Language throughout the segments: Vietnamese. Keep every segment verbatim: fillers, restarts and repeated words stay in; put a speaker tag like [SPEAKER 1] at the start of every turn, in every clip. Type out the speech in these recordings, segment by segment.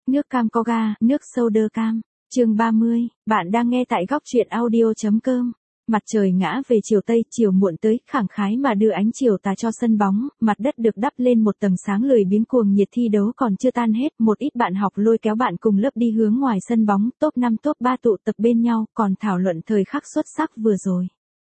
[SPEAKER 1] Nước cam có ga, nước soda cam. Chương ba mươi, bạn đang nghe tại góc truyện audio chấm com. Mặt trời ngã về chiều tây, chiều muộn tới, khẳng khái mà đưa ánh chiều tà cho sân bóng, mặt đất được đắp lên một tầng sáng lười biếng. Cuồng nhiệt thi đấu còn chưa tan hết, một ít bạn học lôi kéo bạn cùng lớp đi hướng ngoài sân bóng, top năm top ba tụ tập bên nhau, còn thảo luận thời khắc xuất sắc vừa rồi.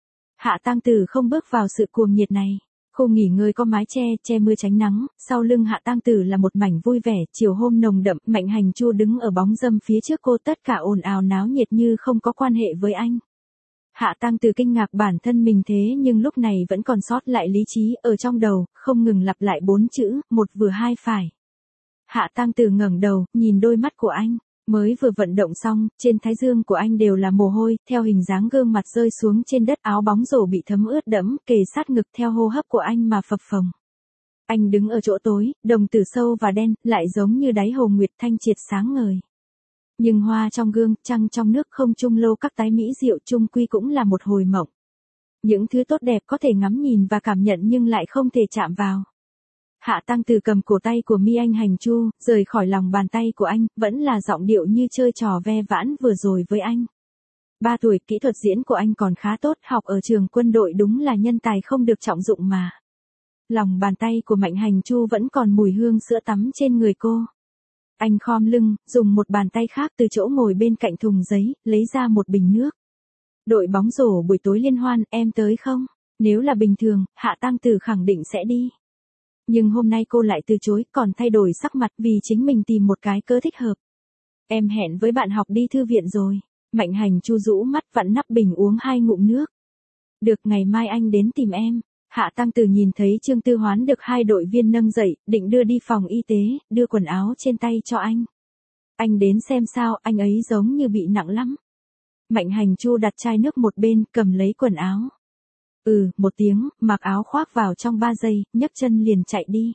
[SPEAKER 1] Hạ Tăng Tử không bước vào sự cuồng nhiệt này. Khu nghỉ ngơi có mái che, che mưa tránh nắng, sau lưng Hạ Tăng Tử là một mảnh vui vẻ. Chiều hôm nồng đậm, Mạnh Hành Chu đứng ở bóng râm phía trước cô, tất cả ồn ào náo nhiệt như không có quan hệ với anh. Hạ Tăng Tử kinh ngạc bản thân mình thế nhưng lúc này vẫn còn sót lại lý trí, ở trong đầu không ngừng lặp lại bốn chữ, một vừa hai phải. Hạ Tăng Tử ngẩng đầu, nhìn đôi mắt của anh. Mới vừa vận động xong, trên thái dương của anh đều là mồ hôi, theo hình dáng gương mặt rơi xuống trên đất, áo bóng rổ bị thấm ướt đẫm, kề sát ngực theo hô hấp của anh mà phập phồng. Anh đứng ở chỗ tối, đồng tử sâu và đen, lại giống như đáy hồ nguyệt thanh triệt sáng ngời. Nhưng hoa trong gương, trăng trong nước, không chung lâu các tái mỹ diệu, chung quy cũng là một hồi mộng. Những thứ tốt đẹp có thể ngắm nhìn và cảm nhận nhưng lại không thể chạm vào. Hạ Tăng Tử cầm cổ tay của Mi Anh Hành Chu, rời khỏi lòng bàn tay của anh, vẫn là giọng điệu như chơi trò ve vãn vừa rồi với anh. Ba tuổi, kỹ thuật diễn của anh còn khá tốt, học ở trường quân đội đúng là nhân tài không được trọng dụng mà. Lòng bàn tay của Mạnh Hành Chu vẫn còn mùi hương sữa tắm trên người cô. Anh khom lưng, dùng một bàn tay khác từ chỗ ngồi bên cạnh thùng giấy, lấy ra một bình nước. Đội bóng rổ buổi tối liên hoan, em tới không? Nếu là bình thường, Hạ Tăng Tử khẳng định sẽ đi. Nhưng hôm nay cô lại từ chối, còn thay đổi sắc mặt vì chính mình tìm một cái cớ thích hợp. Em hẹn với bạn học đi thư viện rồi. Mạnh Hành Chu rũ mắt vặn nắp bình uống hai ngụm nước. Được, ngày mai anh đến tìm em. Hạ Tăng Tử nhìn thấy Trương Tư Hoán được hai đội viên nâng dậy, định đưa đi phòng y tế, đưa quần áo trên tay cho anh. Anh đến xem sao, anh ấy giống như bị nặng lắm. Mạnh Hành Chu đặt chai nước một bên, cầm lấy quần áo. Ừ, một tiếng, mặc áo khoác vào trong ba giây, nhấc chân liền chạy đi.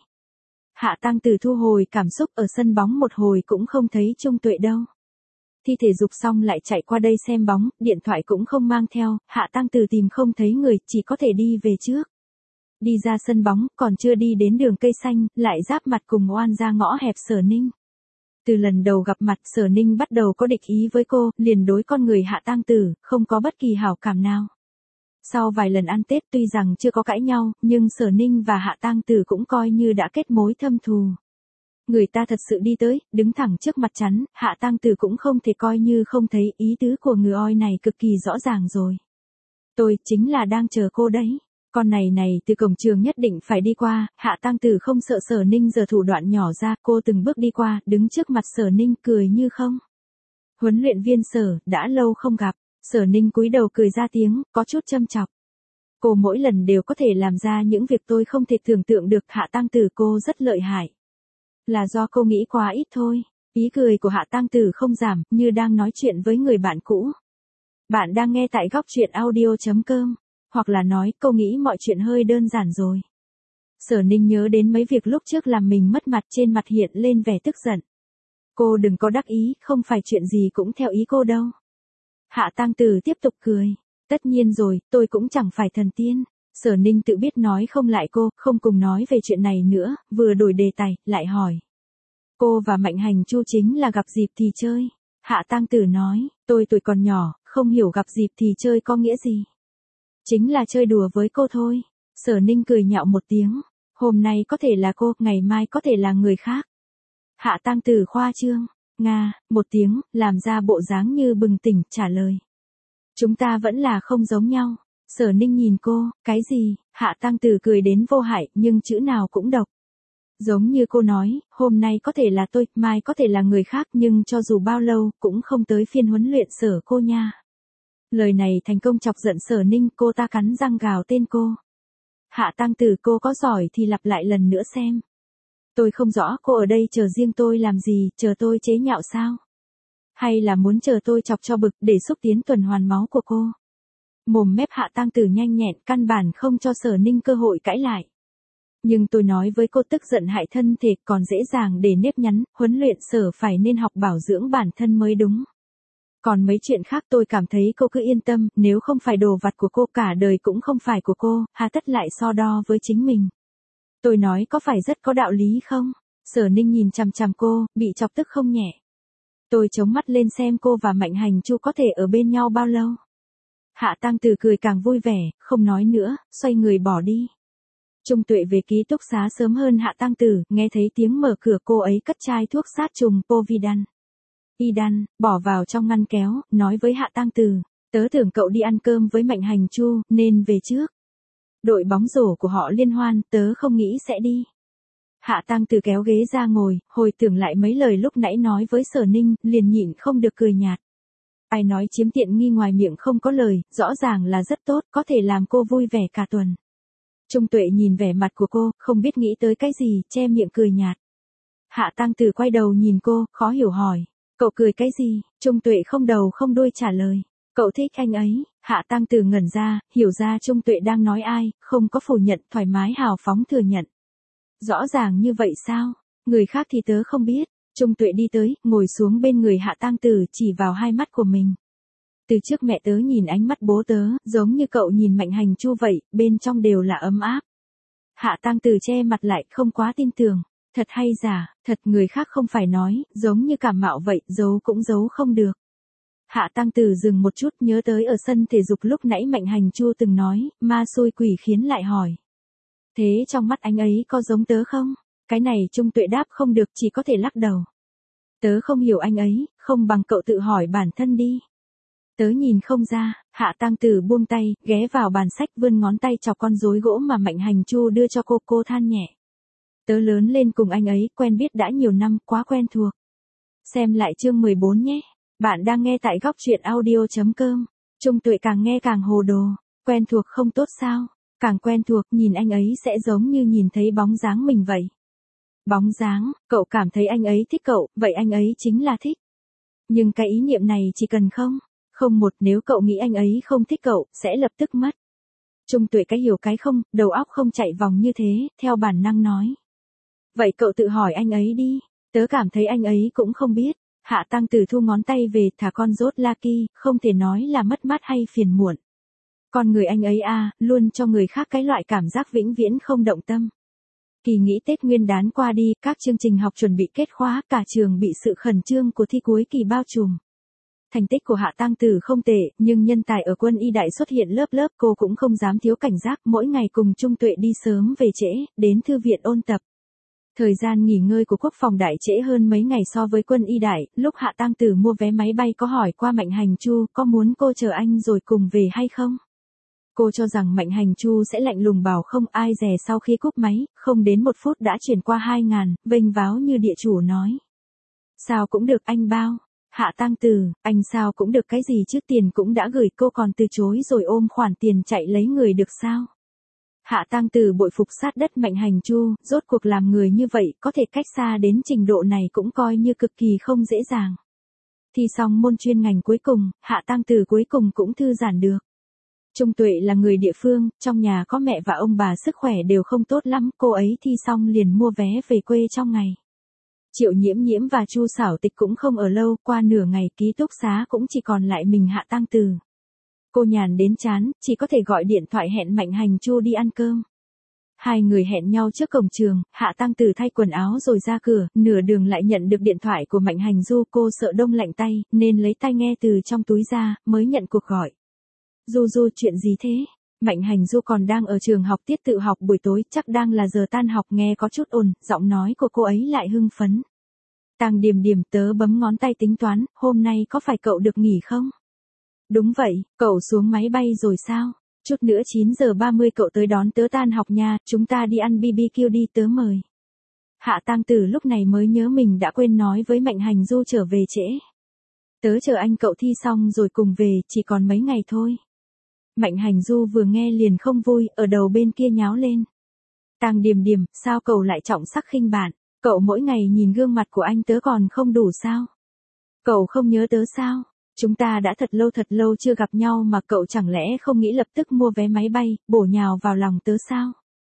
[SPEAKER 1] Hạ Tăng Tử thu hồi cảm xúc, ở sân bóng một hồi cũng không thấy Trung Tuệ đâu. Thi thể dục xong lại chạy qua đây xem bóng, điện thoại cũng không mang theo, Hạ Tăng Tử tìm không thấy người, chỉ có thể đi về trước. Đi ra sân bóng, còn chưa đi đến đường cây xanh, lại giáp mặt cùng oan ra ngõ hẹp Sở Ninh. Từ lần đầu gặp mặt, Sở Ninh bắt đầu có địch ý với cô, liền đối con người Hạ Tăng Tử, không có bất kỳ hảo cảm nào. Sau vài lần ăn Tết tuy rằng chưa có cãi nhau, nhưng Sở Ninh và Hạ Tăng Tử cũng coi như đã kết mối thâm thù. Người ta thật sự đi tới, đứng thẳng trước mặt chắn, Hạ Tăng Tử cũng không thể coi như không thấy, ý tứ của người oi này cực kỳ rõ ràng rồi. Tôi chính là đang chờ cô đấy. Con này này từ cổng trường nhất định phải đi qua, Hạ Tăng Tử không sợ Sở Ninh giở thủ đoạn nhỏ ra, cô từng bước đi qua, đứng trước mặt Sở Ninh cười như không. Huấn luyện viên Sở, đã lâu không gặp. Sở Ninh cúi đầu cười ra tiếng, có chút châm chọc. Cô mỗi lần đều có thể làm ra những việc tôi không thể tưởng tượng được. Hạ Tăng Tử, cô rất lợi hại. Là do cô nghĩ quá ít thôi. Ý cười của Hạ Tăng Tử không giảm, như đang nói chuyện với người bạn cũ. Bạn đang nghe tại góc truyện audio chấm com. Hoặc là nói, cô nghĩ mọi chuyện hơi đơn giản rồi. Sở Ninh nhớ đến mấy việc lúc trước làm mình mất mặt, trên mặt hiện lên vẻ tức giận. Cô đừng có đắc ý, không phải chuyện gì cũng theo ý cô đâu. Hạ Tăng Tử tiếp tục cười. Tất nhiên rồi, tôi cũng chẳng phải thần tiên. Sở Ninh tự biết nói không lại cô, không cùng nói về chuyện này nữa, vừa đổi đề tài, lại hỏi. Cô và Mạnh Hành Chu chính là gặp dịp thì chơi. Hạ Tăng Tử nói, tôi tuổi còn nhỏ, không hiểu gặp dịp thì chơi có nghĩa gì. Chính là chơi đùa với cô thôi. Sở Ninh cười nhạo một tiếng. Hôm nay có thể là cô, ngày mai có thể là người khác. Hạ Tăng Tử khoa trương. Nga, một tiếng, làm ra bộ dáng như bừng tỉnh, trả lời. Chúng ta vẫn là không giống nhau. Sở Ninh nhìn cô, cái gì? Hạ Tăng Tử cười đến vô hại, nhưng chữ nào cũng độc. Giống như cô nói, hôm nay có thể là tôi, mai có thể là người khác, nhưng cho dù bao lâu, cũng không tới phiên huấn luyện Sở cô nha. Lời này thành công chọc giận Sở Ninh, cô ta cắn răng gào tên cô. Hạ Tăng Tử, cô có giỏi thì lặp lại lần nữa xem. Tôi không rõ cô ở đây chờ riêng tôi làm gì, chờ tôi chế nhạo sao? Hay là muốn chờ tôi chọc cho bực để xúc tiến tuần hoàn máu của cô? Mồm mép Hạ Tăng Tử nhanh nhẹn, căn bản không cho Sở Ninh cơ hội cãi lại. Nhưng tôi nói với cô, tức giận hại thân thể còn dễ dàng để nếp nhắn, huấn luyện Sở phải nên học bảo dưỡng bản thân mới đúng. Còn mấy chuyện khác tôi cảm thấy cô cứ yên tâm, nếu không phải đồ vặt của cô cả đời cũng không phải của cô, hà tất lại so đo với chính mình. Tôi nói có phải rất có đạo lý không? Sở Ninh nhìn chằm chằm cô, bị chọc tức không nhẹ. Tôi chống mắt lên xem cô và Mạnh Hành Chu có thể ở bên nhau bao lâu. Hạ Tăng Tử cười càng vui vẻ, không nói nữa, xoay người bỏ đi. Trung Tuệ về ký túc xá sớm hơn Hạ Tăng Tử, nghe thấy tiếng mở cửa cô ấy cất chai thuốc sát trùng Povidan. Y đan, bỏ vào trong ngăn kéo, nói với Hạ Tăng Tử, tớ tưởng cậu đi ăn cơm với Mạnh Hành Chu, nên về trước. Đội bóng rổ của họ liên hoan, tớ không nghĩ sẽ đi. Hạ Tăng Tử kéo ghế ra ngồi, hồi tưởng lại mấy lời lúc nãy nói với Sở Ninh, liền nhịn không được cười nhạt. Ai nói chiếm tiện nghi ngoài miệng không có lời, rõ ràng là rất tốt, có thể làm cô vui vẻ cả tuần. Trung Tuệ nhìn vẻ mặt của cô, không biết nghĩ tới cái gì, che miệng cười nhạt. Hạ Tăng Tử quay đầu nhìn cô, khó hiểu hỏi. Cậu cười cái gì? Trung Tuệ không đầu không đuôi trả lời. Cậu thích anh ấy. Hạ Tăng Tử ngẩn ra, hiểu ra Trung Tuệ đang nói ai, không có phủ nhận, thoải mái hào phóng thừa nhận. Rõ ràng như vậy sao? Người khác thì tớ không biết. Trung Tuệ đi tới, ngồi xuống bên người Hạ Tăng Tử, chỉ vào hai mắt của mình. Từ trước mẹ tớ nhìn ánh mắt bố tớ, giống như cậu nhìn Mạnh Hành Chu vậy, bên trong đều là ấm áp. Hạ Tăng Tử che mặt lại, không quá tin tưởng. Thật hay giả, thật người khác không phải nói, giống như cảm mạo vậy, giấu cũng giấu không được. Hạ Tăng Tử dừng một chút, nhớ tới ở sân thể dục lúc nãy Mạnh Hành Chu từng nói, ma xui quỷ khiến lại hỏi. Thế trong mắt anh ấy có giống tớ không? Cái này Trung Tuệ đáp không được, chỉ có thể lắc đầu. Tớ không hiểu anh ấy, không bằng cậu tự hỏi bản thân đi. Tớ nhìn không ra. Hạ Tăng Tử buông tay, ghé vào bàn sách vươn ngón tay chọc con rối gỗ mà Mạnh Hành Chu đưa cho cô, cô than nhẹ. Tớ lớn lên cùng anh ấy, quen biết đã nhiều năm, quá quen thuộc. Xem lại chương mười bốn nhé. Bạn đang nghe tại góc truyện audio chấm com. Trung Tuệ càng nghe càng hồ đồ. Quen thuộc không tốt sao? Càng quen thuộc, nhìn anh ấy sẽ giống như nhìn thấy bóng dáng mình vậy. Bóng dáng, cậu cảm thấy anh ấy thích cậu, vậy anh ấy chính là thích. Nhưng cái ý niệm này chỉ cần không, không một, nếu cậu nghĩ anh ấy không thích cậu, sẽ lập tức mất. Trung Tuệ cái hiểu cái không, đầu óc không chạy vòng như thế, theo bản năng nói. Vậy cậu tự hỏi anh ấy đi, tớ cảm thấy anh ấy cũng không biết. Hạ Tăng Tử thu ngón tay về, thả con rốt Lucky, không thể nói là mất mát hay phiền muộn. Con người anh ấy à, luôn cho người khác cái loại cảm giác vĩnh viễn không động tâm. Kỳ nghỉ Tết Nguyên đán qua đi, các chương trình học chuẩn bị kết khóa, cả trường bị sự khẩn trương của thi cuối kỳ bao trùm. Thành tích của Hạ Tăng Tử không tệ, nhưng nhân tài ở quân y đại xuất hiện lớp lớp, cô cũng không dám thiếu cảnh giác, mỗi ngày cùng Trung Tuệ đi sớm về trễ, đến thư viện ôn tập. Thời gian nghỉ ngơi của quốc phòng đại trễ hơn mấy ngày so với quân y đại, lúc Hạ Tăng Tử mua vé máy bay có hỏi qua Mạnh Hành Chu, có muốn cô chờ anh rồi cùng về hay không? Cô cho rằng Mạnh Hành Chu sẽ lạnh lùng bảo không, ai dè sau khi cúp máy, không đến một phút đã chuyển qua hai ngàn, vênh váo như địa chủ nói. Sao cũng được anh bao. Hạ Tăng Tử, anh sao cũng được cái gì chứ, tiền cũng đã gửi, cô còn từ chối rồi ôm khoản tiền chạy lấy người được sao? Hạ Tăng Tử bội phục sát đất Mạnh Hành Chu, rốt cuộc làm người như vậy, có thể cách xa đến trình độ này cũng coi như cực kỳ không dễ dàng. Thi xong môn chuyên ngành cuối cùng, Hạ Tăng Tử cuối cùng cũng thư giãn được. Trung Tuệ là người địa phương, trong nhà có mẹ và ông bà sức khỏe đều không tốt lắm, cô ấy thi xong liền mua vé về quê trong ngày. Triệu Nhiễm Nhiễm và Chu Xảo Tịch cũng không ở lâu, qua nửa ngày ký túc xá cũng chỉ còn lại mình Hạ Tăng Tử. Cô nhàn đến chán, chỉ có thể gọi điện thoại hẹn Mạnh Hành Chu đi ăn cơm. Hai người hẹn nhau trước cổng trường, Hạ Tăng Tử thay quần áo rồi ra cửa, nửa đường lại nhận được điện thoại của Mạnh Hành Du, cô sợ đông lạnh tay, nên lấy tai nghe từ trong túi ra, mới nhận cuộc gọi. Du Du, chuyện gì thế? Mạnh Hành Du còn đang ở trường học tiết tự học buổi tối, chắc đang là giờ tan học, nghe có chút ồn, giọng nói của cô ấy lại hưng phấn. Tàng Điềm Điềm, tớ bấm ngón tay tính toán, hôm nay có phải cậu được nghỉ không? Đúng vậy, cậu xuống máy bay rồi sao? Chút nữa chín giờ ba mươi cậu tới đón tớ tan học nha, chúng ta đi ăn bê bê kiu đi, tớ mời. Hạ Tăng Tử lúc này mới nhớ mình đã quên nói với Mạnh Hành Du trở về trễ. Tớ chờ anh cậu thi xong rồi cùng về, chỉ còn mấy ngày thôi. Mạnh Hành Du vừa nghe liền không vui, ở đầu bên kia nháo lên. Tàng Điềm Điềm, sao cậu lại trọng sắc khinh bạn? Cậu mỗi ngày nhìn gương mặt của anh tớ còn không đủ sao? Cậu không nhớ tớ sao? Chúng ta đã thật lâu thật lâu chưa gặp nhau mà cậu chẳng lẽ không nghĩ lập tức mua vé máy bay, bổ nhào vào lòng tớ sao?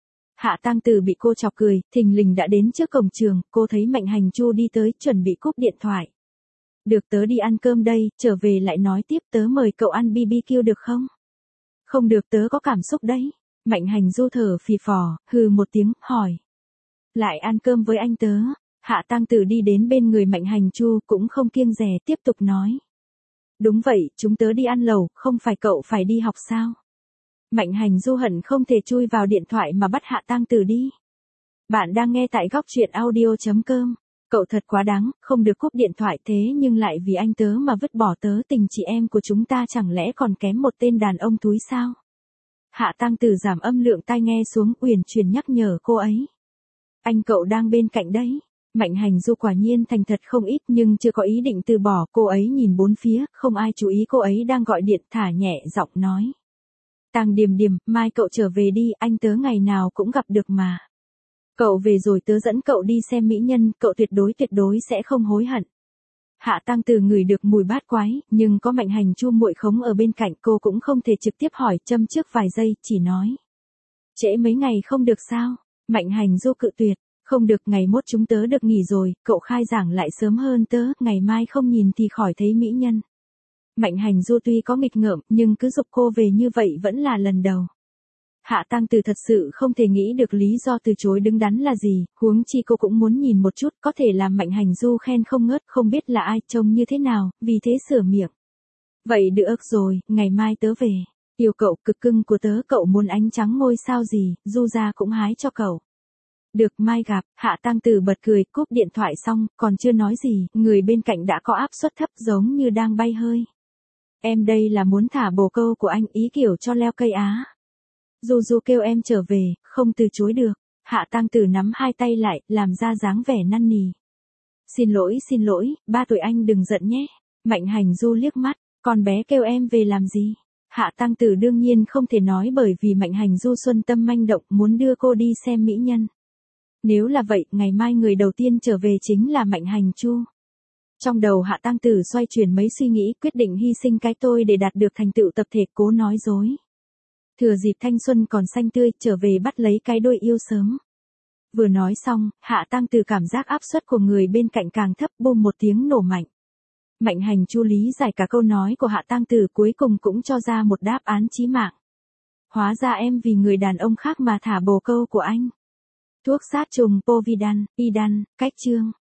[SPEAKER 1] Hạ Tăng Tử bị cô chọc cười, thình lình đã đến trước cổng trường, cô thấy Mạnh Hành Chu đi tới, chuẩn bị cúp điện thoại. Được, tớ đi ăn cơm đây, trở về lại nói tiếp, tớ mời cậu ăn bê bê kiu được không? Không được, tớ có cảm xúc đấy. Mạnh Hành Du thở phì phò, hừ một tiếng, hỏi. Lại ăn cơm với anh tớ, Hạ Tăng Tử đi đến bên người Mạnh Hành Chu cũng không kiêng dè tiếp tục nói. Đúng vậy, chúng tớ đi ăn lẩu, không phải cậu phải đi học sao? Mạnh Hành Du hận không thể chui vào điện thoại mà bắt Hạ Tăng Tử đi. Bạn đang nghe tại góc truyện audio.com. Cậu thật quá đáng, không được cúp điện thoại thế nhưng lại vì anh tớ mà vứt bỏ tớ, tình chị em của chúng ta chẳng lẽ còn kém một tên đàn ông túi sao? Hạ Tăng Tử giảm âm lượng tai nghe xuống, uyển chuyển nhắc nhở cô ấy. Anh cậu đang bên cạnh đấy. Mạnh Hành Du quả nhiên thành thật không ít nhưng chưa có ý định từ bỏ, cô ấy nhìn bốn phía, không ai chú ý cô ấy đang gọi điện, thả nhẹ giọng nói. Tàng Điềm Điềm, mai cậu trở về đi, anh tớ ngày nào cũng gặp được mà. Cậu về rồi tớ dẫn cậu đi xem mỹ nhân, cậu tuyệt đối tuyệt đối sẽ không hối hận. Hạ Tăng Tử ngửi được mùi bát quái, nhưng có Mạnh Hành Chu muội khống ở bên cạnh, cô cũng không thể trực tiếp hỏi, châm trước vài giây, chỉ nói. Trễ mấy ngày không được sao? Mạnh Hành Du cự tuyệt. Không được, ngày mốt chúng tớ được nghỉ rồi, cậu khai giảng lại sớm hơn tớ, ngày mai không nhìn thì khỏi thấy mỹ nhân. Mạnh Hành Du tuy có nghịch ngợm, nhưng cứ giục cô về như vậy vẫn là lần đầu. Hạ Tăng Tử thật sự không thể nghĩ được lý do từ chối đứng đắn là gì, huống chi cô cũng muốn nhìn một chút, có thể làm Mạnh Hành Du khen không ngớt, không biết là ai, trông như thế nào, vì thế sửa miệng. Vậy được rồi, ngày mai tớ về. Yêu cậu, cực cưng của tớ, cậu muốn ánh trắng ngôi sao gì, Du ra cũng hái cho cậu. Được, mai gặp. Hạ Tăng Tử bật cười, cúp điện thoại xong, còn chưa nói gì, người bên cạnh đã có áp suất thấp giống như đang bay hơi. Em đây là muốn thả bồ câu của anh, ý kiểu cho leo cây á. Du Du kêu em trở về, không từ chối được. Hạ Tăng Tử nắm hai tay lại, làm ra dáng vẻ năn nỉ. Xin lỗi xin lỗi, ba tuổi anh đừng giận nhé. Mạnh Hành Du liếc mắt, con bé kêu em về làm gì? Hạ Tăng Tử đương nhiên không thể nói bởi vì Mạnh Hành Du xuân tâm manh động muốn đưa cô đi xem mỹ nhân. Nếu là vậy, ngày mai người đầu tiên trở về chính là Mạnh Hành Chu. Trong đầu Hạ Tăng Tử xoay chuyển mấy suy nghĩ, quyết định hy sinh cái tôi để đạt được thành tựu tập thể, cố nói dối. Thừa dịp thanh xuân còn xanh tươi, trở về bắt lấy cái đôi yêu sớm. Vừa nói xong, Hạ Tăng Tử cảm giác áp suất của người bên cạnh càng thấp, bùm một tiếng nổ mạnh. Mạnh Hành Chu lý giải cả câu nói của Hạ Tăng Tử, cuối cùng cũng cho ra một đáp án chí mạng. Hóa ra em vì người đàn ông khác mà thả bồ câu của anh. Thuốc sát trùng Povidan, Idan, cách chương.